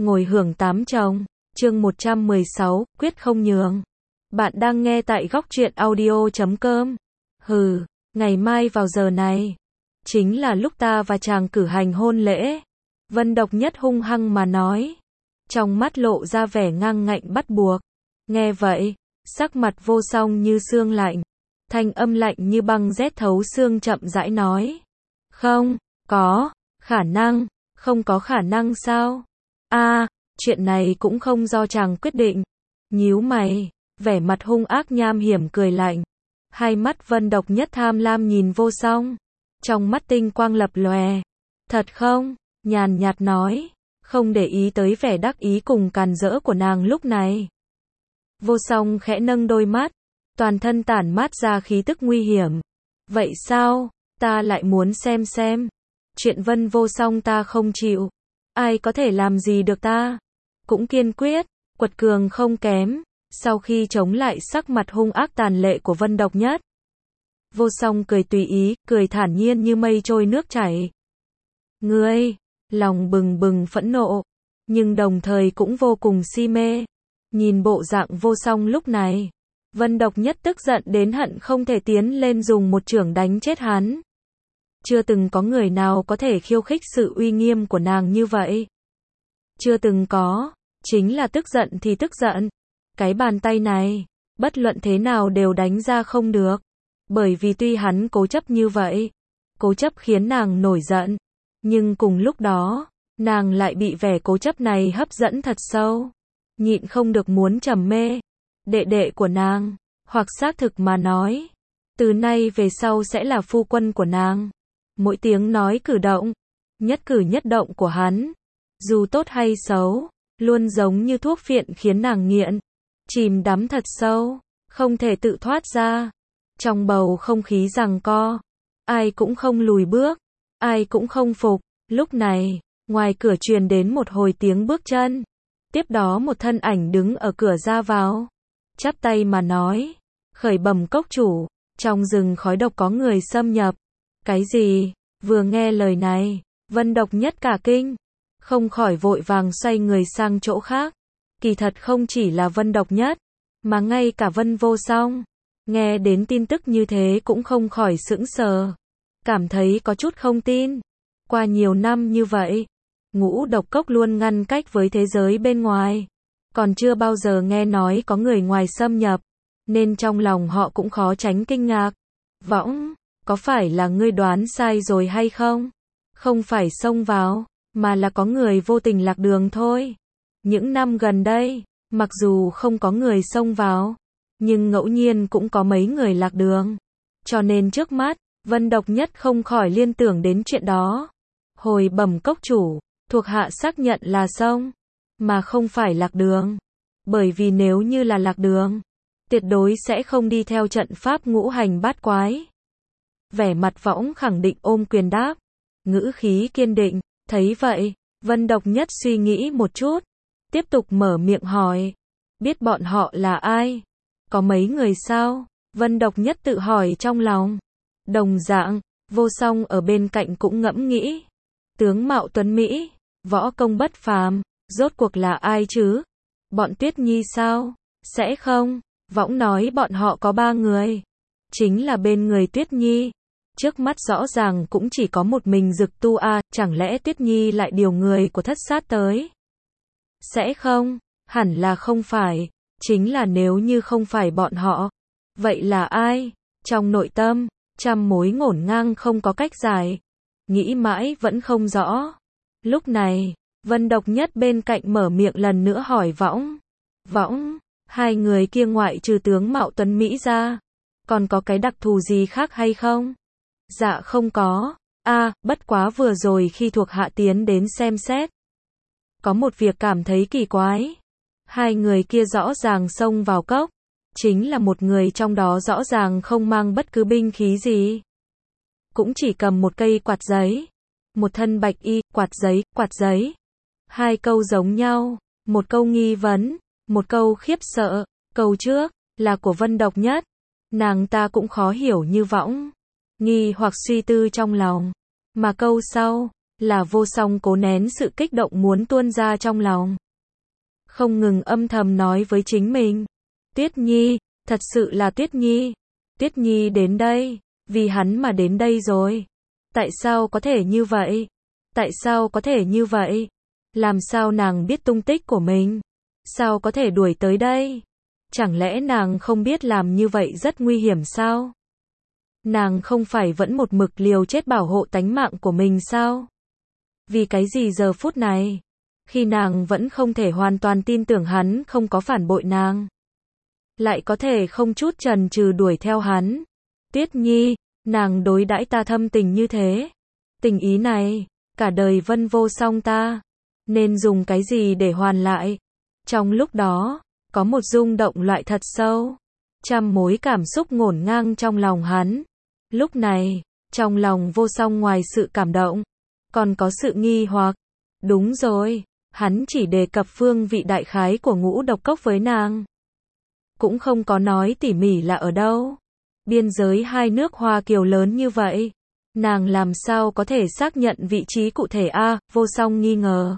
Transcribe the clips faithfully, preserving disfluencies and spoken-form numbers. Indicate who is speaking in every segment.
Speaker 1: ngồi hưởng tám chồng, chương một trăm mười sáu, quyết không nhường. Bạn đang nghe tại góc truyện audio chấm com. Hừ, ngày mai vào giờ này, chính là lúc ta và chàng cử hành hôn lễ. Vân Độc Nhất hung hăng mà nói, trong mắt lộ ra vẻ ngang ngạnh bắt buộc. Nghe vậy, sắc mặt Vô Song như xương lạnh, thanh âm lạnh như băng rét thấu xương chậm rãi nói. Không, có, khả năng, không có khả năng sao? A, à, chuyện này cũng không do chàng quyết định. Nhíu mày, vẻ mặt hung ác nham hiểm cười lạnh. Hai mắt Vân Độc Nhất tham lam nhìn Vô Song, trong mắt tinh quang lập lòe. Thật không? Nhàn nhạt nói, không để ý tới vẻ đắc ý cùng càn rỡ của nàng lúc này. Vô Song khẽ nâng đôi mắt, toàn thân tản mát ra khí tức nguy hiểm. Vậy sao? Ta lại muốn xem xem. Chuyện Vân Vô Song ta không chịu. Ai có thể làm gì được ta? Cũng kiên quyết, quật cường không kém. Sau khi chống lại sắc mặt hung ác tàn lệ của Vân Độc Nhất, Vô Song cười tùy ý, cười thản nhiên như mây trôi nước chảy. Ngươi, lòng bừng bừng phẫn nộ, nhưng đồng thời cũng vô cùng si mê. Nhìn bộ dạng Vô Song lúc này, Vân Độc Nhất tức giận đến hận không thể tiến lên dùng một chưởng đánh chết hắn. Chưa từng có người nào có thể khiêu khích sự uy nghiêm của nàng như vậy. Chưa từng có, chính là tức giận thì tức giận. Cái bàn tay này, bất luận thế nào đều đánh ra không được. Bởi vì tuy hắn cố chấp như vậy, cố chấp khiến nàng nổi giận, nhưng cùng lúc đó, nàng lại bị vẻ cố chấp này hấp dẫn thật sâu. Nhịn không được muốn trầm mê. Đệ đệ của nàng, hoặc xác thực mà nói, từ nay về sau sẽ là phu quân của nàng. Mỗi tiếng nói cử động, nhất cử nhất động của hắn, dù tốt hay xấu, luôn giống như thuốc phiện khiến nàng nghiện, chìm đắm thật sâu, không thể tự thoát ra. Trong bầu không khí giằng co, ai cũng không lùi bước, ai cũng không phục. Lúc này, ngoài cửa truyền đến một hồi tiếng bước chân. Tiếp đó một thân ảnh đứng ở cửa ra vào, chắp tay mà nói, khởi bẩm cốc chủ, trong rừng khói độc có người xâm nhập. Cái gì? Vừa nghe lời này, Vân Độc Nhất cả kinh, không khỏi vội vàng xoay người sang chỗ khác. Kỳ thật không chỉ là Vân Độc Nhất, mà ngay cả Vân Vô Song, nghe đến tin tức như thế cũng không khỏi sững sờ, cảm thấy có chút không tin. Qua nhiều năm như vậy, Ngũ Độc Cốc luôn ngăn cách với thế giới bên ngoài, còn chưa bao giờ nghe nói có người ngoài xâm nhập, nên trong lòng họ cũng khó tránh kinh ngạc. Võng, có phải là ngươi đoán sai rồi hay không? Không phải xông vào, mà là có người vô tình lạc đường thôi. Những năm gần đây, mặc dù không có người xông vào, nhưng ngẫu nhiên cũng có mấy người lạc đường. Cho nên trước mắt, Vân Độc Nhất không khỏi liên tưởng đến chuyện đó. Hồi bẩm cốc chủ, thuộc hạ xác nhận là xông, mà không phải lạc đường. Bởi vì nếu như là lạc đường, tuyệt đối sẽ không đi theo trận pháp ngũ hành bát quái. Vẻ mặt Võng khẳng định ôm quyền đáp, ngữ khí kiên định. Thấy vậy, Vân Độc Nhất suy nghĩ một chút, tiếp tục mở miệng hỏi, biết bọn họ là ai? Có mấy người sao? Vân Độc Nhất tự hỏi trong lòng. Đồng dạng, Vô Song ở bên cạnh cũng ngẫm nghĩ, tướng mạo tuấn mỹ, võ công bất phàm, rốt cuộc là ai chứ? Bọn Tuyết Nhi sao? Sẽ không? Võng nói bọn họ có ba người, chính là bên người Tuyết Nhi. Trước mắt rõ ràng cũng chỉ có một mình Dực Tu a, à, chẳng lẽ Tuyết Nhi lại điều người của Thất Sát tới? Sẽ không, hẳn là không phải, chính là nếu như không phải bọn họ, vậy là ai? Trong nội tâm, trăm mối ngổn ngang không có cách giải, nghĩ mãi vẫn không rõ. Lúc này, Vân Độc Nhất bên cạnh mở miệng lần nữa hỏi Võng. Võng, hai người kia ngoại trừ tướng mạo tuấn mỹ ra, còn có cái đặc thù gì khác hay không? Dạ không có. A, à, bất quá vừa rồi khi thuộc hạ tiến đến xem xét, có một việc cảm thấy kỳ quái. Hai người kia rõ ràng xông vào cốc, chính là một người trong đó rõ ràng không mang bất cứ binh khí gì, cũng chỉ cầm một cây quạt giấy. Một thân bạch y, quạt giấy, quạt giấy. Hai câu giống nhau, một câu nghi vấn, một câu khiếp sợ. Câu trước là của Vân Độc Nhất, nàng ta cũng khó hiểu như Võng, nghi hoặc suy tư trong lòng, mà câu sau Là Vô Song cố nén sự kích động muốn tuôn ra trong lòng. Không ngừng âm thầm nói với chính mình. Tuyết Nhi, thật sự là Tuyết Nhi. Tuyết Nhi đến đây, vì hắn mà đến đây rồi. Tại sao có thể như vậy? Tại sao có thể như vậy? Làm sao nàng biết tung tích của mình? Sao có thể đuổi tới đây? Chẳng lẽ nàng không biết làm như vậy rất nguy hiểm sao? Nàng không phải vẫn một mực liều chết bảo hộ tánh mạng của mình sao? Vì cái gì giờ phút này, khi nàng vẫn không thể hoàn toàn tin tưởng hắn không có phản bội nàng, lại có thể không chút chần chừ đuổi theo hắn? Tuyết Nhi, nàng đối đãi ta thâm tình như thế. Tình ý này, cả đời Vân Vô Song ta, nên dùng cái gì để hoàn lại? Trong lúc đó, có một rung động loại thật sâu. Trăm mối cảm xúc ngổn ngang trong lòng hắn. Lúc này, trong lòng Vô Song ngoài sự cảm động, còn có sự nghi hoặc. Đúng rồi, hắn chỉ đề cập phương vị đại khái của ngũ độc cốc với nàng. Cũng không có nói tỉ mỉ là ở đâu. Biên giới hai nước Hoa Kiều lớn như vậy, nàng làm sao có thể xác nhận vị trí cụ thể a? Vô Song nghi ngờ.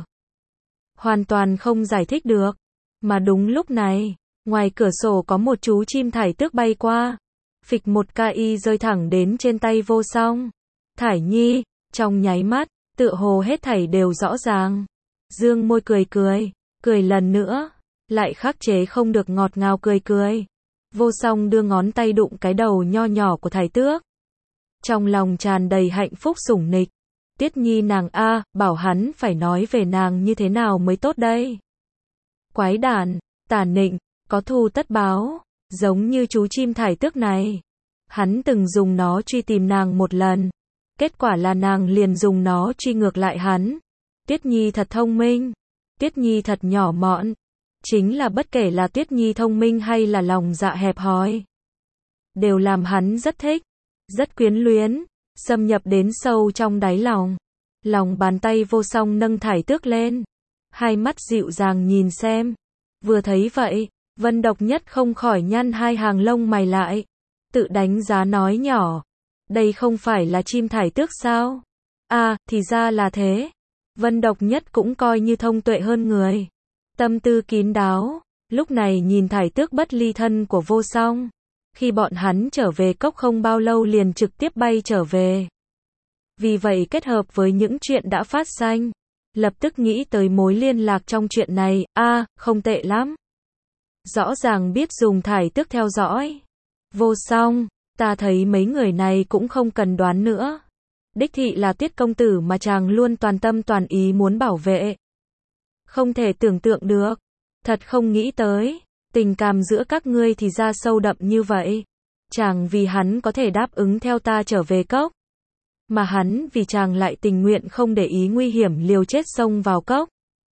Speaker 1: Hoàn toàn không giải thích được. Mà đúng lúc này, ngoài cửa sổ có một chú chim thải tước bay qua. Phịch một cái rơi thẳng đến trên tay Vô Song. Thải Nhi, trong nháy mắt, tựa hồ hết thảy đều rõ ràng. Dương môi cười cười, cười lần nữa, lại khắc chế không được ngọt ngào cười cười. Vô Song đưa ngón tay đụng cái đầu nho nhỏ của thải tước. Trong lòng tràn đầy hạnh phúc sủng nịch. Tuyết Nhi nàng a, bảo hắn phải nói về nàng như thế nào mới tốt đây. Quái đản, tà nịnh, có thù tất báo, giống như chú chim thải tước này. Hắn từng dùng nó truy tìm nàng một lần. Kết quả là nàng liền dùng nó truy ngược lại hắn. Tuyết Nhi thật thông minh. Tuyết Nhi thật nhỏ mọn. Chính là bất kể là Tuyết Nhi thông minh hay là lòng dạ hẹp hòi, đều làm hắn rất thích, rất quyến luyến, xâm nhập đến sâu trong đáy lòng. Lòng bàn tay Vô Song nâng thải tước lên. Hai mắt dịu dàng nhìn xem. Vừa thấy vậy, Vân Độc Nhất không khỏi nhăn hai hàng lông mày lại. Tự đánh giá nói nhỏ. Đây không phải là chim thải tước sao? À, thì ra là thế. Vân Độc Nhất cũng coi như thông tuệ hơn người. Tâm tư kín đáo. Lúc này nhìn thải tước bất ly thân của Vô Song. Khi bọn hắn trở về cốc không bao lâu liền trực tiếp bay trở về. Vì vậy kết hợp với những chuyện đã phát sinh, lập tức nghĩ tới mối liên lạc trong chuyện này. A, à, không tệ lắm. Rõ ràng biết dùng thải tước theo dõi. Vô Song, ta thấy mấy người này cũng không cần đoán nữa. Đích thị là Tuyết công tử mà chàng luôn toàn tâm toàn ý muốn bảo vệ. Không thể tưởng tượng được. Thật không nghĩ tới. Tình cảm giữa các ngươi thì ra sâu đậm như vậy. Chàng vì hắn có thể đáp ứng theo ta trở về cốc. Mà hắn vì chàng lại tình nguyện không để ý nguy hiểm liều chết xông vào cốc.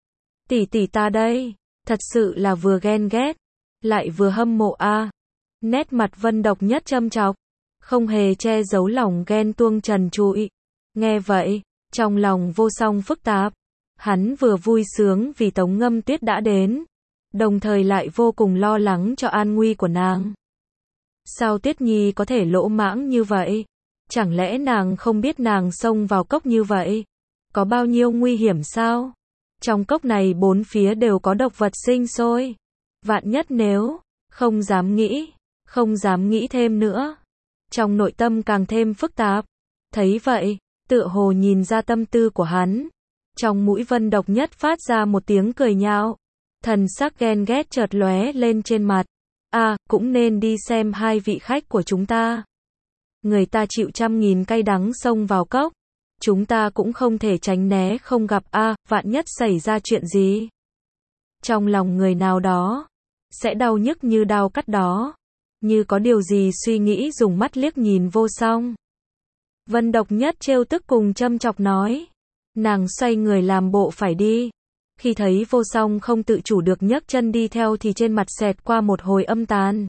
Speaker 1: Tỷ tỷ ta đây. Thật sự là vừa ghen ghét. Lại vừa hâm mộ a. À. Nét mặt Vân Độc Nhất châm chọc. Không hề che giấu lòng ghen tuông trần trụi. Nghe vậy, trong lòng Vô Song phức tạp. Hắn vừa vui sướng vì Tống Ngâm Tuyết đã đến, đồng thời lại vô cùng lo lắng cho an nguy của nàng. Sao Tuyết Nhi có thể lỗ mãng như vậy? Chẳng lẽ nàng không biết nàng xông vào cốc như vậy có bao nhiêu nguy hiểm sao? Trong cốc này bốn phía đều có độc vật sinh sôi. Vạn nhất nếu, không dám nghĩ, không dám nghĩ thêm nữa. Trong nội tâm càng thêm phức tạp. Thấy vậy, tựa hồ nhìn ra tâm tư của hắn. Trong mũi Vân Độc Nhất phát ra một tiếng cười nhạo. Thần sắc ghen ghét chợt lóe lên trên mặt. À, cũng nên đi xem hai vị khách của chúng ta. Người ta chịu trăm nghìn cay đắng xông vào cốc. Chúng ta cũng không thể tránh né không gặp a, à, vạn nhất xảy ra chuyện gì. Trong lòng người nào đó, sẽ đau nhức như đau cắt đó. Như có điều gì suy nghĩ dùng mắt liếc nhìn Vô Song. Vân Độc Nhất trêu tức cùng châm chọc nói. Nàng xoay người làm bộ phải đi. Khi thấy Vô Song không tự chủ được nhấc chân đi theo thì trên mặt xẹt qua một hồi âm tàn.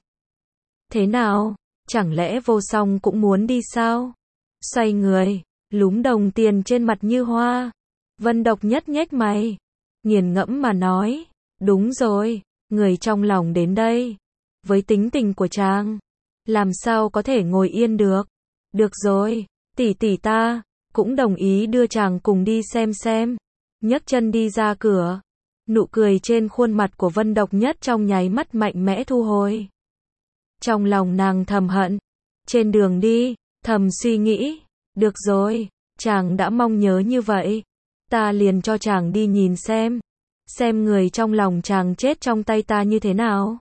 Speaker 1: Thế nào? Chẳng lẽ Vô Song cũng muốn đi sao? Xoay người, lúm đồng tiền trên mặt như hoa. Vân Độc Nhất nhếch mày, nghiền ngẫm mà nói. Đúng rồi, người trong lòng đến đây. Với tính tình của chàng, làm sao có thể ngồi yên được? Được rồi, tỷ tỷ ta, cũng đồng ý đưa chàng cùng đi xem xem. Nhấc chân đi ra cửa. Nụ cười trên khuôn mặt của Vân Độc Nhất trong nháy mắt mạnh mẽ thu hồi. Trong lòng nàng thầm hận. Trên đường đi, thầm suy nghĩ. Được rồi, chàng đã mong nhớ như vậy. Ta liền cho chàng đi nhìn xem. Xem người trong lòng chàng chết trong tay ta như thế nào.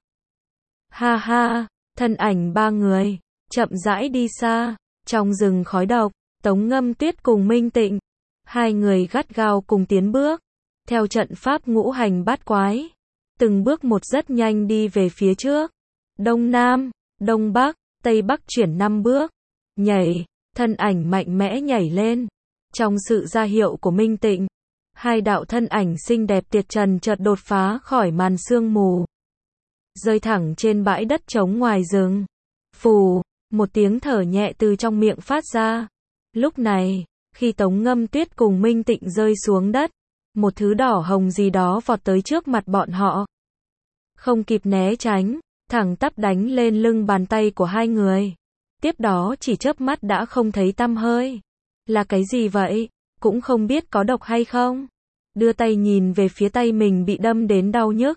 Speaker 1: Ha ha, thân ảnh ba người, chậm rãi đi xa. Trong rừng khói độc, Tống Ngâm Tuyết cùng Minh Tịnh. Hai người gắt gao cùng tiến bước. Theo trận pháp ngũ hành bát quái. Từng bước một rất nhanh đi về phía trước. Đông Nam, Đông Bắc, Tây Bắc chuyển năm bước. Nhảy, thân ảnh mạnh mẽ nhảy lên. Trong sự ra hiệu của Minh Tịnh, hai đạo thân ảnh xinh đẹp tuyệt trần chợt đột phá khỏi màn sương mù. Rơi thẳng trên bãi đất trống ngoài rừng. Phù, một tiếng thở nhẹ từ trong miệng phát ra. Lúc này, khi Tống Ngâm Tuyết cùng Minh Tịnh rơi xuống đất, một thứ đỏ hồng gì đó vọt tới trước mặt bọn họ. Không kịp né tránh, thẳng tắp đánh lên lưng bàn tay của hai người. Tiếp đó chỉ chớp mắt đã không thấy tăm hơi. Là cái gì vậy? Cũng không biết có độc hay không. Đưa tay nhìn về phía tay mình bị đâm đến đau nhức.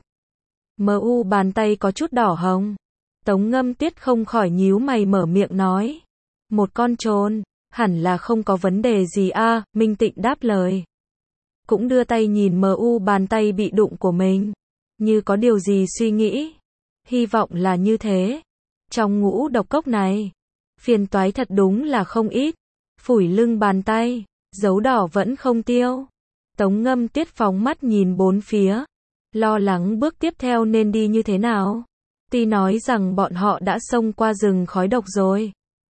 Speaker 1: Mờ u bàn tay có chút đỏ hồng. Tống Ngâm Tuyết không khỏi nhíu mày mở miệng nói. Một con trồn, hẳn là không có vấn đề gì a, à, Minh Tịnh đáp lời. Cũng đưa tay nhìn mờ u bàn tay bị đụng của mình. Như có điều gì suy nghĩ. Hy vọng là như thế. Trong ngũ độc cốc này, phiền toái thật đúng là không ít. Phủi lưng bàn tay, dấu đỏ vẫn không tiêu. Tống Ngâm Tuyết phóng mắt nhìn bốn phía. Lo lắng bước tiếp theo nên đi như thế nào. Tuy nói rằng bọn họ đã xông qua rừng khói độc rồi.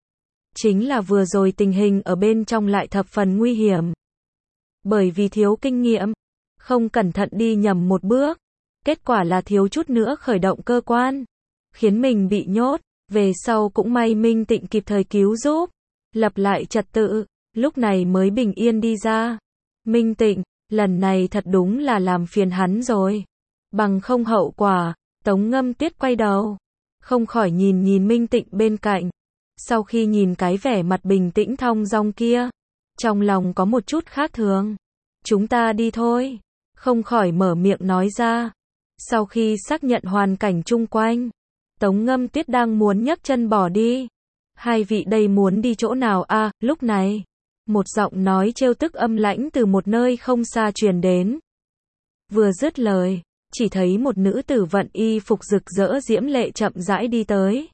Speaker 1: Chính là vừa rồi tình hình ở bên trong lại thập phần nguy hiểm. Bởi vì thiếu kinh nghiệm, không cẩn thận đi nhầm một bước. Kết quả là thiếu chút nữa khởi động cơ quan. Khiến mình bị nhốt. Về sau cũng may Minh Tịnh kịp thời cứu giúp. Lập lại trật tự. Lúc này mới bình yên đi ra. Minh Tịnh, lần này thật đúng là làm phiền hắn rồi. Bằng không hậu quả. Tống Ngâm Tuyết quay đầu. Không khỏi nhìn nhìn Minh Tịnh bên cạnh. Sau khi nhìn cái vẻ mặt bình tĩnh thong dong kia. Trong lòng có một chút khác thường. Chúng ta đi thôi. Không khỏi mở miệng nói ra. Sau khi xác nhận hoàn cảnh chung quanh. Tống Ngâm Tuyết đang muốn nhấc chân bỏ đi. Hai vị đây muốn đi chỗ nào a? À, lúc này. Một giọng nói trêu tức âm lãnh từ một nơi không xa truyền đến. Vừa dứt lời. Chỉ thấy một nữ tử vận y phục rực rỡ diễm lệ chậm rãi đi tới.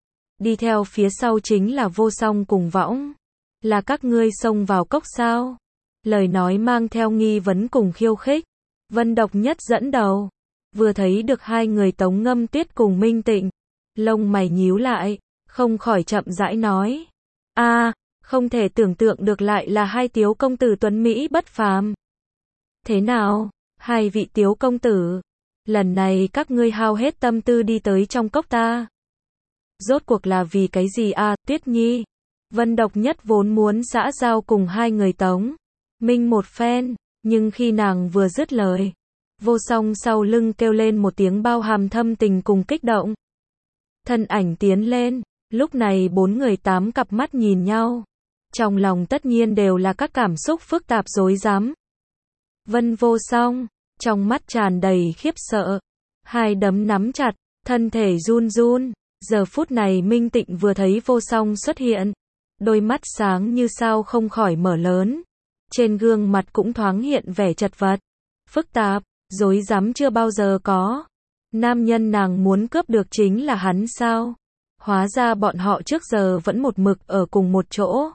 Speaker 1: Đi theo phía sau chính là Vô Song cùng Võng. Là các ngươi xông vào cốc sao? Lời nói mang theo nghi vấn cùng khiêu khích. Vân Độc Nhất dẫn đầu. Vừa thấy được hai người Tống Ngâm Tuyết cùng Minh Tịnh. Lông mày nhíu lại. Không khỏi chậm rãi nói. a à, không thể tưởng tượng được lại là hai tiếu công tử tuấn Mỹ bất phàm. Thế nào? Hai vị tiếu công tử. Lần này các ngươi hao hết tâm tư đi tới trong cốc ta. Rốt cuộc là vì cái gì a? À, Tuyết Nhi. Vân Độc Nhất vốn muốn xã giao cùng hai người Tống Minh một phen, nhưng khi nàng vừa dứt lời, Vô Song sau lưng kêu lên một tiếng bao hàm thâm tình cùng kích động. Thân ảnh tiến lên, lúc này bốn người tám cặp mắt nhìn nhau. Trong lòng tất nhiên đều là các cảm xúc phức tạp rối rắm. Vân Vô Song, trong mắt tràn đầy khiếp sợ, hai đấm nắm chặt, thân thể run run. Giờ phút này Minh Tịnh vừa thấy Vô Song xuất hiện, đôi mắt sáng như sao không khỏi mở lớn. Trên gương mặt cũng thoáng hiện vẻ chật vật, phức tạp, rối rắm chưa bao giờ có. Nam nhân nàng muốn cướp được chính là hắn sao? Hóa ra bọn họ trước giờ vẫn một mực ở cùng một chỗ.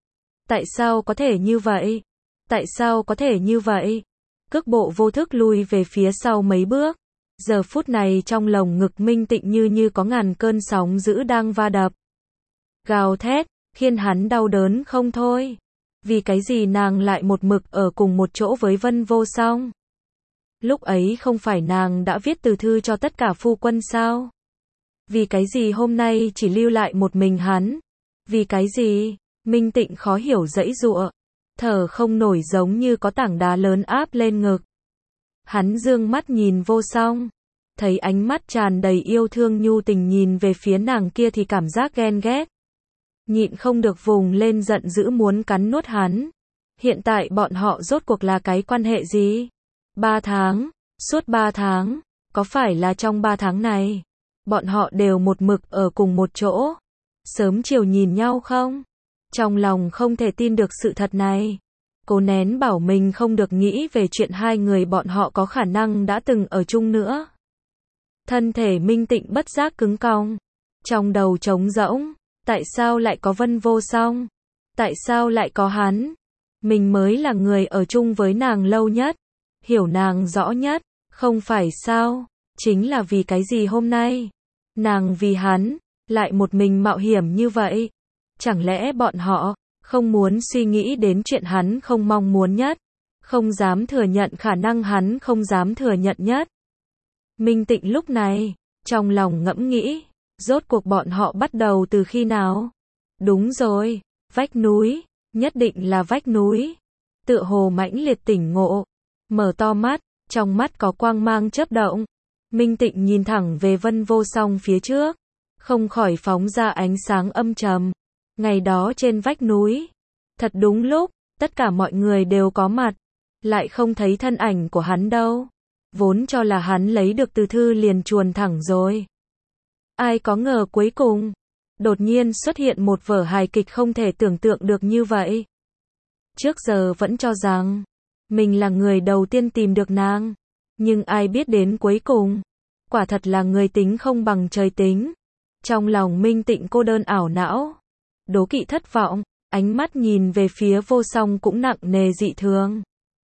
Speaker 1: Tại sao có thể như vậy? Tại sao có thể như vậy? Cước bộ vô thức lui về phía sau mấy bước. Giờ phút này trong lồng ngực Minh Tịnh như như có ngàn cơn sóng dữ đang va đập. Gào thét, khiến hắn đau đớn không thôi. Vì cái gì nàng lại một mực ở cùng một chỗ với Vân Vô Song? Lúc ấy không phải nàng đã viết từ thư cho tất cả phu quân sao? Vì cái gì hôm nay chỉ lưu lại một mình hắn? Vì cái gì? Minh Tịnh khó hiểu giãy giụa, thở không nổi giống như có tảng đá lớn áp lên ngực. Hắn dương mắt nhìn Vô Song, thấy ánh mắt tràn đầy yêu thương nhu tình nhìn về phía nàng kia thì cảm giác ghen ghét. Nhịn không được vùng lên giận dữ muốn cắn nuốt hắn. Hiện tại bọn họ rốt cuộc là cái quan hệ gì? Ba tháng, suốt ba tháng, có phải là trong ba tháng này, bọn họ đều một mực ở cùng một chỗ, sớm chiều nhìn nhau không? Trong lòng không thể tin được sự thật này. Cố nén bảo mình không được nghĩ về chuyện hai người bọn họ có khả năng đã từng ở chung nữa. Thân thể Minh Tịnh bất giác cứng cong. Trong đầu trống rỗng. Tại sao lại có Vân Vô Song? Tại sao lại có hắn? Mình mới là người ở chung với nàng lâu nhất. Hiểu nàng rõ nhất. Không phải sao? Chính là vì cái gì hôm nay? Nàng vì hắn, lại một mình mạo hiểm như vậy. Chẳng lẽ bọn họ không muốn suy nghĩ đến chuyện hắn không mong muốn nhất, không dám thừa nhận khả năng hắn không dám thừa nhận nhất. Minh Tịnh lúc này, trong lòng ngẫm nghĩ, rốt cuộc bọn họ bắt đầu từ khi nào? Đúng rồi, vách núi, nhất định là vách núi. Tựa hồ mãnh liệt tỉnh ngộ, mở to mắt, trong mắt có quang mang chớp động. Minh Tịnh nhìn thẳng về Vân Vô Song phía trước, không khỏi phóng ra ánh sáng âm trầm. Ngày đó trên vách núi, thật đúng lúc, tất cả mọi người đều có mặt, lại không thấy thân ảnh của hắn đâu. Vốn cho là hắn lấy được từ thư liền chuồn thẳng rồi. Ai có ngờ cuối cùng, đột nhiên xuất hiện một vở hài kịch không thể tưởng tượng được như vậy. Trước giờ vẫn cho rằng, mình là người đầu tiên tìm được nàng, nhưng ai biết đến cuối cùng, quả thật là người tính không bằng trời tính. Trong lòng Minh Tịnh cô đơn ảo não, đố kỵ thất vọng, ánh mắt nhìn về phía Vô Song cũng nặng nề dị thường.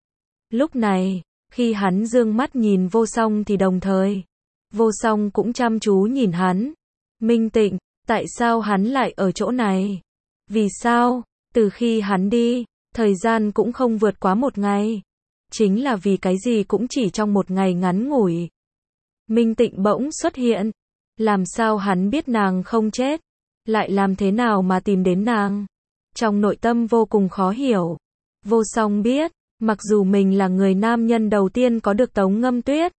Speaker 1: Lúc này, khi hắn dương mắt nhìn Vô Song thì đồng thời, Vô Song cũng chăm chú nhìn hắn. Minh Tịnh, tại sao hắn lại ở chỗ này? Vì sao? Từ khi hắn đi, thời gian cũng không vượt quá một ngày. Chính là vì cái gì cũng chỉ trong một ngày ngắn ngủi. Minh Tịnh bỗng xuất hiện. Làm sao hắn biết nàng không chết? Lại làm thế nào mà tìm đến nàng? Trong nội tâm vô cùng khó hiểu. Vô Song biết, mặc dù mình là người nam nhân đầu tiên có được Tống Ngâm Tuyết,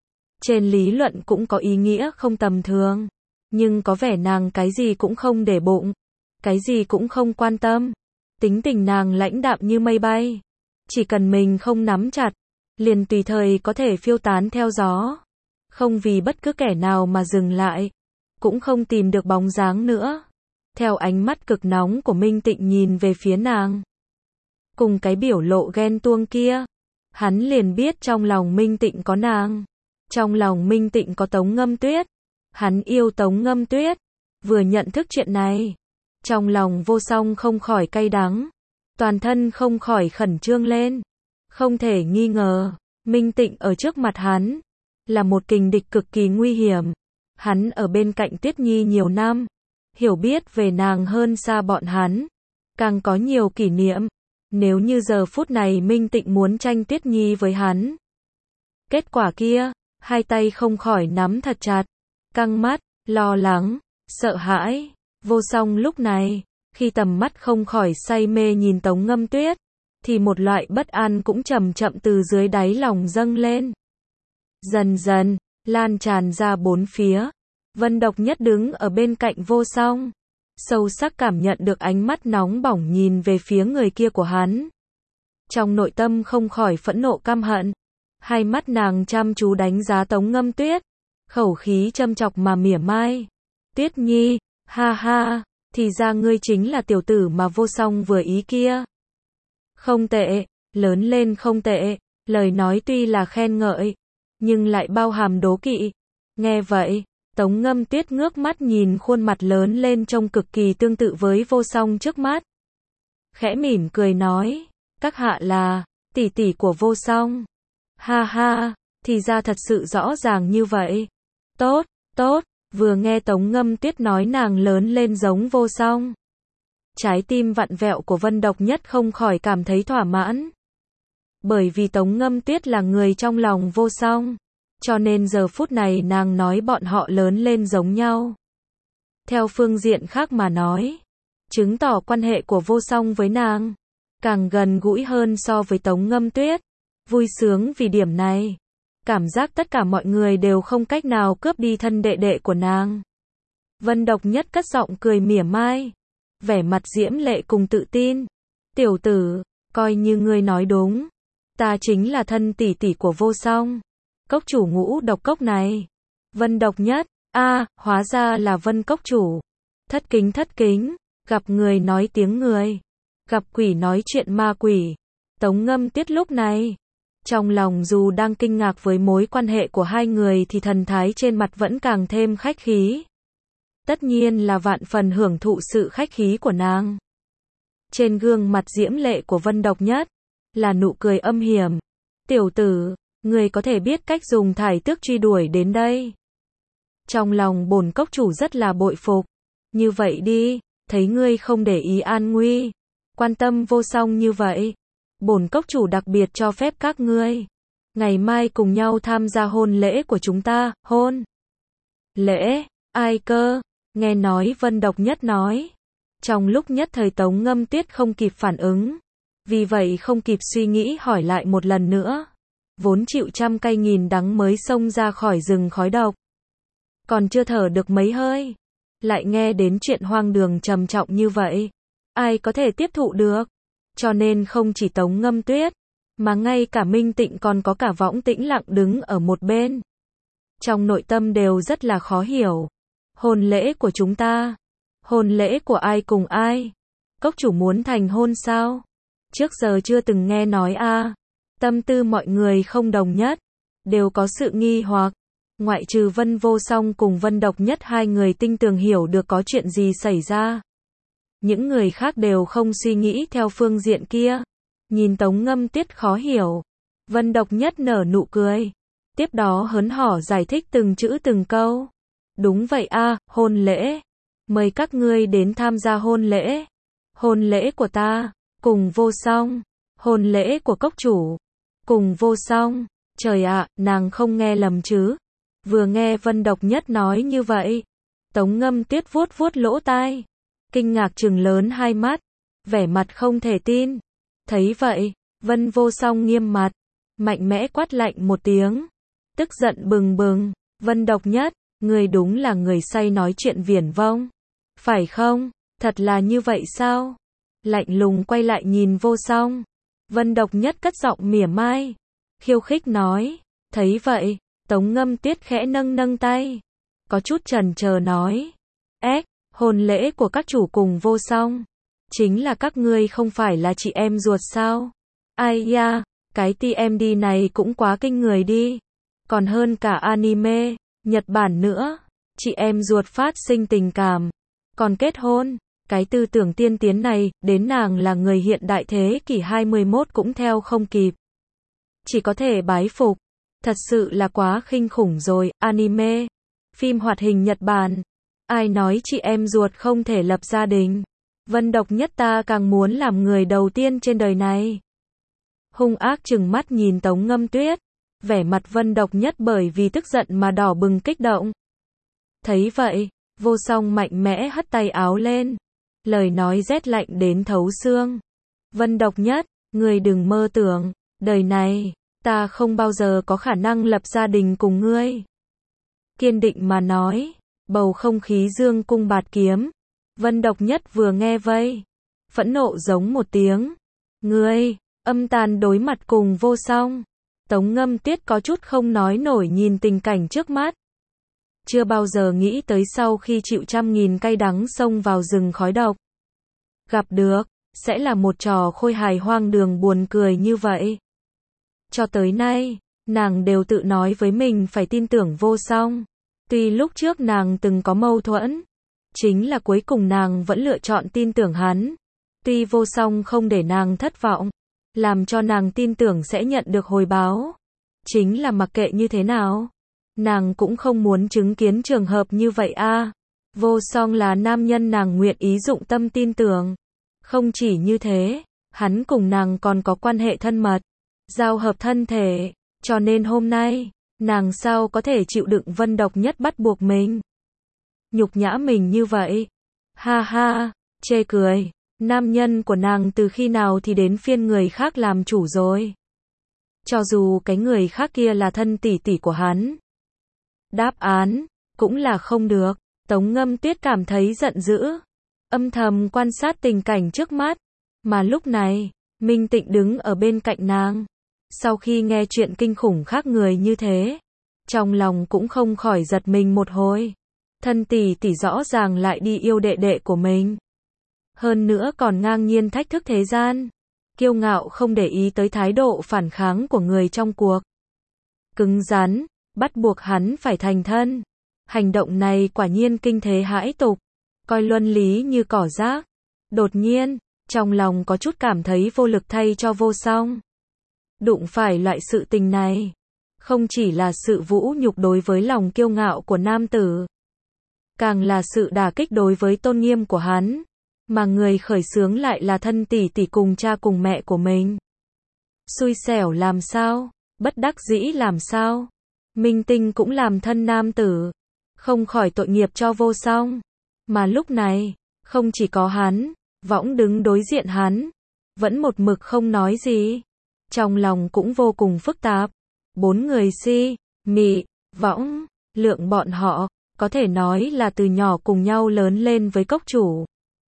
Speaker 1: trên lý luận cũng có ý nghĩa không tầm thường, nhưng có vẻ nàng cái gì cũng không để bụng, cái gì cũng không quan tâm. Tính tình nàng lãnh đạm như mây bay, chỉ cần mình không nắm chặt, liền tùy thời có thể phiêu tán theo gió, không vì bất cứ kẻ nào mà dừng lại, cũng không tìm được bóng dáng nữa. Theo ánh mắt cực nóng của Minh Tịnh nhìn về phía nàng, cùng cái biểu lộ ghen tuông kia, hắn liền biết trong lòng Minh Tịnh có nàng, trong lòng Minh Tịnh có Tống Ngâm Tuyết, hắn yêu Tống Ngâm Tuyết. Vừa nhận thức chuyện này, trong lòng Vô Song không khỏi cay đắng, toàn thân không khỏi khẩn trương lên. Không thể nghi ngờ, Minh Tịnh ở trước mặt hắn là một kình địch cực kỳ nguy hiểm. Hắn ở bên cạnh Tuyết Nhi nhiều năm, hiểu biết về nàng hơn xa bọn hắn, càng có nhiều kỷ niệm. Nếu như giờ phút này Minh Tịnh muốn tranh Tuyết Nhi với hắn, kết quả kia, hai tay không khỏi nắm thật chặt, căng mắt, lo lắng, sợ hãi. Vô Song lúc này, khi tầm mắt không khỏi say mê nhìn Tống Ngâm Tuyết, thì một loại bất an cũng chậm chậm từ dưới đáy lòng dâng lên. Dần dần, lan tràn ra bốn phía. Vân Độc Nhất đứng ở bên cạnh Vô Song, sâu sắc cảm nhận được ánh mắt nóng bỏng nhìn về phía người kia của hắn. Trong nội tâm không khỏi phẫn nộ căm hận. Hai mắt nàng chăm chú đánh giá Tống Ngâm Tuyết, khẩu khí châm chọc mà mỉa mai. Tuyết Nhi, ha ha, thì ra ngươi chính là tiểu tử mà Vô Song vừa ý kia. Không tệ, lớn lên không tệ, lời nói tuy là khen ngợi, nhưng lại bao hàm đố kỵ. Nghe vậy, Tống Ngâm Tuyết ngước mắt nhìn khuôn mặt lớn lên trông cực kỳ tương tự với Vô Song trước mắt. Khẽ mỉm cười nói, các hạ là tỷ tỷ của Vô Song. Ha ha, thì ra thật sự rõ ràng như vậy. Tốt, tốt, vừa nghe Tống Ngâm Tuyết nói nàng lớn lên giống Vô Song, trái tim vặn vẹo của Vân Độc Nhất không khỏi cảm thấy thỏa mãn. Bởi vì Tống Ngâm Tuyết là người trong lòng Vô Song, cho nên giờ phút này nàng nói bọn họ lớn lên giống nhau. Theo phương diện khác mà nói, chứng tỏ quan hệ của Vô Song với nàng càng gần gũi hơn so với Tống Ngâm Tuyết. Vui sướng vì điểm này, cảm giác tất cả mọi người đều không cách nào cướp đi thân đệ đệ của nàng. Vân Độc Nhất cất giọng cười mỉa mai, vẻ mặt diễm lệ cùng tự tin. Tiểu tử, Coi như ngươi nói đúng. Ta chính là thân tỷ tỷ của Vô Song. Cốc chủ ngũ độc cốc này. Vân Độc Nhất. A, hóa ra là Vân cốc chủ. Thất kính thất kính. Gặp người nói tiếng người. Gặp quỷ nói chuyện ma quỷ. Tống Ngâm Tuyết lúc này. Trong lòng dù đang kinh ngạc với mối quan hệ của hai người thì thần thái trên mặt vẫn càng thêm khách khí. Tất nhiên là vạn phần hưởng thụ sự khách khí của nàng. Trên gương mặt diễm lệ của Vân Độc Nhất là nụ cười âm hiểm. Tiểu tử, người có thể biết cách dùng thải tước truy đuổi đến đây. Trong lòng bổn cốc chủ rất là bội phục. Như vậy đi, thấy ngươi không để ý an nguy, quan tâm Vô Song như vậy, bổn cốc chủ đặc biệt cho phép các ngươi ngày mai cùng nhau tham gia hôn lễ của chúng ta. Hôn lễ? Ai cơ? Nghe nói Vân Độc Nhất nói. Trong lúc nhất thời Tống Ngâm Tuyết không kịp phản ứng, vì vậy không kịp suy nghĩ hỏi lại một lần nữa. Vốn chịu trăm cay nghìn đắng mới xông ra khỏi rừng khói độc, còn chưa thở được mấy hơi, lại nghe đến chuyện hoang đường trầm trọng như vậy, ai có thể tiếp thụ được. Cho nên không chỉ Tống Ngâm Tuyết, mà ngay cả Minh Tịnh còn có cả Võng Tĩnh lặng đứng ở một bên, trong nội tâm đều rất là khó hiểu. Hôn lễ của chúng ta? Hôn lễ của ai cùng ai? Cốc chủ muốn thành hôn sao? Trước giờ chưa từng nghe nói a. À. Tâm tư mọi người không đồng nhất, đều có sự nghi hoặc. Ngoại trừ Vân Vô Song cùng Vân Độc Nhất hai người tinh tường hiểu được có chuyện gì xảy ra. Những người khác đều không suy nghĩ theo phương diện kia. Nhìn Tống Ngâm Tuyết khó hiểu, Vân Độc Nhất nở nụ cười, tiếp đó hớn hở giải thích từng chữ từng câu. Đúng vậy a, à, hôn lễ. Mời các ngươi đến tham gia hôn lễ. Hôn lễ của ta, cùng Vô Song. Hôn lễ của cốc chủ, cùng Vô Song. Trời ạ, à, nàng không nghe lầm chứ. Vừa nghe Vân Độc Nhất nói như vậy, Tống Ngâm Tuyết vuốt vuốt lỗ tai, kinh ngạc trừng lớn hai mắt, vẻ mặt không thể tin. Thấy vậy, Vân Vô Song nghiêm mặt, mạnh mẽ quát lạnh một tiếng, tức giận bừng bừng. Vân Độc Nhất, người đúng là người say nói chuyện viển vông, phải không? Thật là như vậy sao? Lạnh lùng quay lại nhìn Vô Song, Vân Độc Nhất cất giọng mỉa mai, khiêu khích nói. Thấy vậy, Tống Ngâm Tuyết khẽ nâng nâng tay, có chút chần chờ nói. Ếch, hôn lễ của các chủ cùng Vô Song, chính là các ngươi không phải là chị em ruột sao? Ai ya, cái tê em đê này cũng quá kinh người đi. Còn hơn cả anime, Nhật Bản nữa. Chị em ruột phát sinh tình cảm, còn kết hôn. Cái tư tưởng tiên tiến này, đến nàng là người hiện đại thế kỷ hai mươi mốt cũng theo không kịp. Chỉ có thể bái phục. Thật sự là quá khinh khủng rồi. Anime, phim hoạt hình Nhật Bản, ai nói chị em ruột không thể lập gia đình? Vân Độc Nhất ta càng muốn làm người đầu tiên trên đời này. Hung ác trừng mắt nhìn Tống Ngâm Tuyết, vẻ mặt Vân Độc Nhất bởi vì tức giận mà đỏ bừng kích động. Thấy vậy, Vô Song mạnh mẽ hất tay áo lên, lời nói rét lạnh đến thấu xương. Vân Độc Nhất, ngươi đừng mơ tưởng, đời này, ta không bao giờ có khả năng lập gia đình cùng ngươi. Kiên định mà nói, bầu không khí dương cung bạt kiếm. Vân Độc Nhất vừa nghe vây, phẫn nộ giống một tiếng. Ngươi, âm tàn đối mặt cùng Vô Song. Tống Ngâm Tuyết có chút không nói nổi nhìn tình cảnh trước mắt. Chưa bao giờ nghĩ tới sau khi chịu trăm nghìn cay đắng xông vào rừng khói độc, gặp được, sẽ là một trò khôi hài hoang đường buồn cười như vậy. Cho tới nay, nàng đều tự nói với mình phải tin tưởng Vô Song. Tuy lúc trước nàng từng có mâu thuẫn, chính là cuối cùng nàng vẫn lựa chọn tin tưởng hắn. Tuy Vô Song không để nàng thất vọng, làm cho nàng tin tưởng sẽ nhận được hồi báo, chính là mặc kệ như thế nào, nàng cũng không muốn chứng kiến trường hợp như vậy a. À. Vô Song là nam nhân nàng nguyện ý dụng tâm tin tưởng. Không chỉ như thế, hắn cùng nàng còn có quan hệ thân mật, giao hợp thân thể, cho nên hôm nay, nàng sao có thể chịu đựng Vân Độc Nhất bắt buộc mình, nhục nhã mình như vậy. Ha ha, chê cười, nam nhân của nàng từ khi nào thì đến phiên người khác làm chủ rồi. Cho dù cái người khác kia là thân tỷ tỷ của hắn. Đáp án, cũng là không được. Tống Ngâm Tuyết cảm thấy giận dữ, âm thầm quan sát tình cảnh trước mắt. Mà lúc này, Minh Tịnh đứng ở bên cạnh nàng. Sau khi nghe chuyện kinh khủng khác người như thế, trong lòng cũng không khỏi giật mình một hồi. Thân tỷ tỷ rõ ràng lại đi yêu đệ đệ của mình. Hơn nữa còn ngang nhiên thách thức thế gian. Kiêu ngạo không để ý tới thái độ phản kháng của người trong cuộc. Cứng rắn, bắt buộc hắn phải thành thân. Hành động này quả nhiên kinh thế hãi tục. Coi luân lý như cỏ rác. Đột nhiên, trong lòng có chút cảm thấy vô lực thay cho Vô Song. Đụng phải loại sự tình này, không chỉ là sự vũ nhục đối với lòng kiêu ngạo của nam tử, càng là sự đả kích đối với tôn nghiêm của hắn, mà người khởi xướng lại là thân tỷ tỷ cùng cha cùng mẹ của mình. Xui xẻo làm sao, bất đắc dĩ làm sao, Minh Tinh cũng làm thân nam tử, không khỏi tội nghiệp cho Vô Song. Mà lúc này, không chỉ có hắn, Võng đứng đối diện hắn, vẫn một mực không nói gì. Trong lòng cũng vô cùng phức tạp. Bốn người Si, Mị, Võng, Lượng bọn họ, có thể nói là từ nhỏ cùng nhau lớn lên với cốc chủ.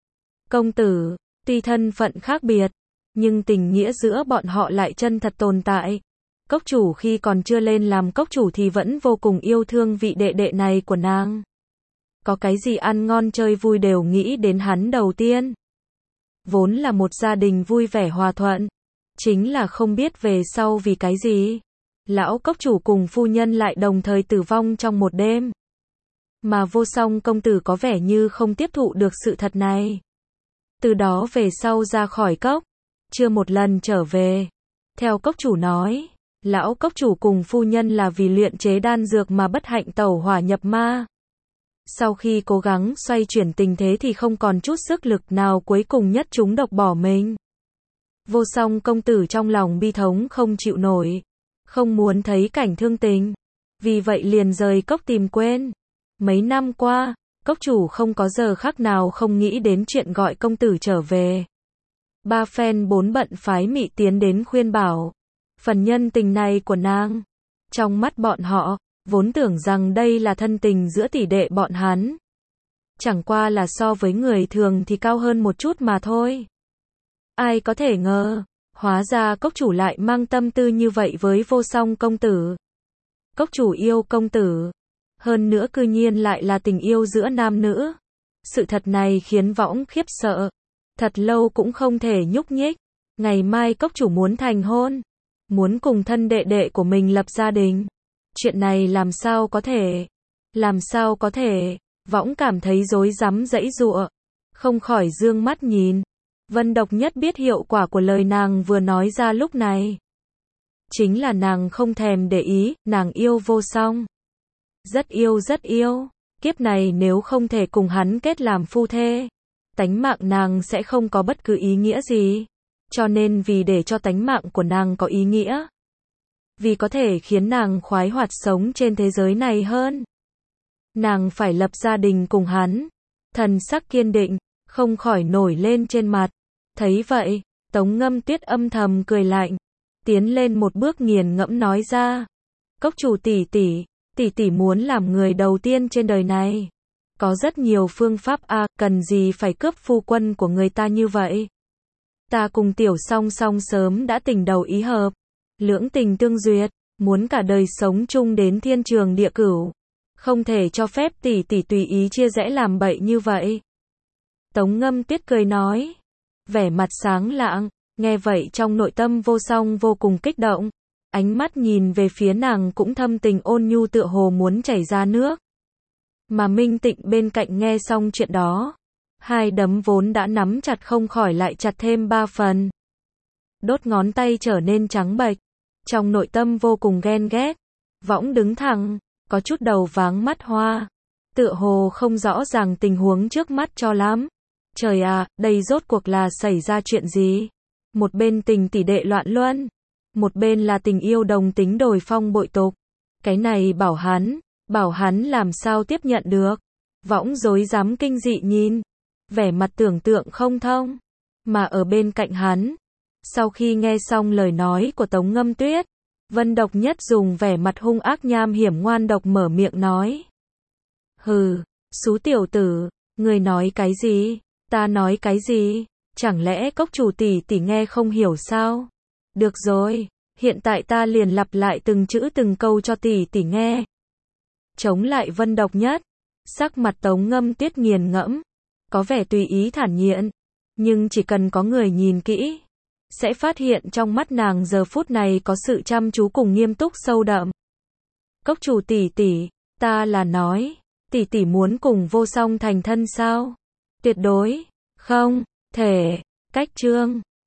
Speaker 1: Công tử, tuy thân phận khác biệt, nhưng tình nghĩa giữa bọn họ lại chân thật tồn tại. Cốc chủ khi còn chưa lên làm cốc chủ thì vẫn vô cùng yêu thương vị đệ đệ này của nàng. Có cái gì ăn ngon chơi vui đều nghĩ đến hắn đầu tiên. Vốn là một gia đình vui vẻ hòa thuận. Chính là không biết về sau vì cái gì. Lão cốc chủ cùng phu nhân lại đồng thời tử vong trong một đêm. Mà Vô Song công tử có vẻ như không tiếp thụ được sự thật này. Từ đó về sau ra khỏi cốc, chưa một lần trở về. Theo cốc chủ nói, lão cốc chủ cùng phu nhân là vì luyện chế đan dược mà bất hạnh tẩu hỏa nhập ma. Sau khi cố gắng xoay chuyển tình thế thì không còn chút sức lực nào, cuối cùng nhất chúng độc bỏ mình. Vô Song công tử trong lòng bi thống không chịu nổi, không muốn thấy cảnh thương tình, vì vậy liền rời cốc tìm quên. Mấy năm qua, cốc chủ không có giờ khắc nào không nghĩ đến chuyện gọi công tử trở về. Ba phen bốn bận phái Mị tiến đến khuyên bảo. Phần nhân tình này của nàng, trong mắt bọn họ, vốn tưởng rằng đây là thân tình giữa tỷ đệ bọn hắn. Chẳng qua là so với người thường thì cao hơn một chút mà thôi. Ai có thể ngờ, hóa ra cốc chủ lại mang tâm tư như vậy với Vô Song công tử. Cốc chủ yêu công tử, hơn nữa cư nhiên lại là tình yêu giữa nam nữ. Sự thật này khiến Võng khiếp sợ, thật lâu cũng không thể nhúc nhích. Ngày mai cốc chủ muốn thành hôn, muốn cùng thân đệ đệ của mình lập gia đình. Chuyện này làm sao có thể? Làm sao có thể? Võng cảm thấy rối rắm giãy giụa, không khỏi dương mắt nhìn. Vân Độc Nhất biết hiệu quả của lời nàng vừa nói ra lúc này. Chính là nàng không thèm để ý, nàng yêu Vô Song. Rất yêu rất yêu, kiếp này nếu không thể cùng hắn kết làm phu thê, tánh mạng nàng sẽ không có bất cứ ý nghĩa gì. Cho nên vì để cho tánh mạng của nàng có ý nghĩa, vì có thể khiến nàng khoái hoạt sống trên thế giới này hơn, nàng phải lập gia đình cùng hắn. Thần sắc kiên định, không khỏi nổi lên trên mặt. Thấy vậy, Tống Ngâm Tuyết âm thầm cười lạnh, tiến lên một bước nghiền ngẫm nói ra. Cốc chủ tỷ tỷ, tỷ tỷ muốn làm người đầu tiên trên đời này. Có rất nhiều phương pháp a, à, cần gì phải cướp phu quân của người ta như vậy. Ta cùng Tiểu Song Song sớm đã tình đầu ý hợp, lưỡng tình tương duyệt, muốn cả đời sống chung đến thiên trường địa cửu. Không thể cho phép tỷ tỷ tùy ý chia rẽ làm bậy như vậy. Tống Ngâm Tuyết cười nói, vẻ mặt sáng lạng, nghe vậy trong nội tâm Vô Song vô cùng kích động. Ánh mắt nhìn về phía nàng cũng thâm tình ôn nhu tựa hồ muốn chảy ra nước. Mà Minh Tịnh bên cạnh nghe xong chuyện đó, hai đấm vốn đã nắm chặt không khỏi lại chặt thêm ba phần. Đốt ngón tay trở nên trắng bệch, trong nội tâm vô cùng ghen ghét. Võng đứng thẳng, có chút đầu váng mắt hoa, tựa hồ không rõ ràng tình huống trước mắt cho lắm. Trời à, đây rốt cuộc là xảy ra chuyện gì? Một bên tình tỷ đệ loạn luân, một bên là tình yêu đồng tính đổi phong bội tục. Cái này bảo hắn, bảo hắn làm sao tiếp nhận được. Võng rối rắm kinh dị nhìn, vẻ mặt tưởng tượng không thông. Mà ở bên cạnh hắn, sau khi nghe xong lời nói của Tống Ngâm Tuyết, Vân Độc Nhất dùng vẻ mặt hung ác nham hiểm ngoan độc mở miệng nói. Hừ, xú tiểu tử, người nói cái gì? Ta nói cái gì? Chẳng lẽ cốc chủ tỷ tỷ nghe không hiểu sao? Được rồi, hiện tại ta liền lặp lại từng chữ từng câu cho tỷ tỷ nghe. Chống lại Vân Độc Nhất, sắc mặt Tống Ngâm Tuyết nghiền ngẫm, có vẻ tùy ý thản nhiên, nhưng chỉ cần có người nhìn kỹ, sẽ phát hiện trong mắt nàng giờ phút này có sự chăm chú cùng nghiêm túc sâu đậm. Cốc chủ tỷ tỷ, ta là nói, tỷ tỷ muốn cùng Vô Song thành thân sao? Tuyệt đối, không, thể, cách chương.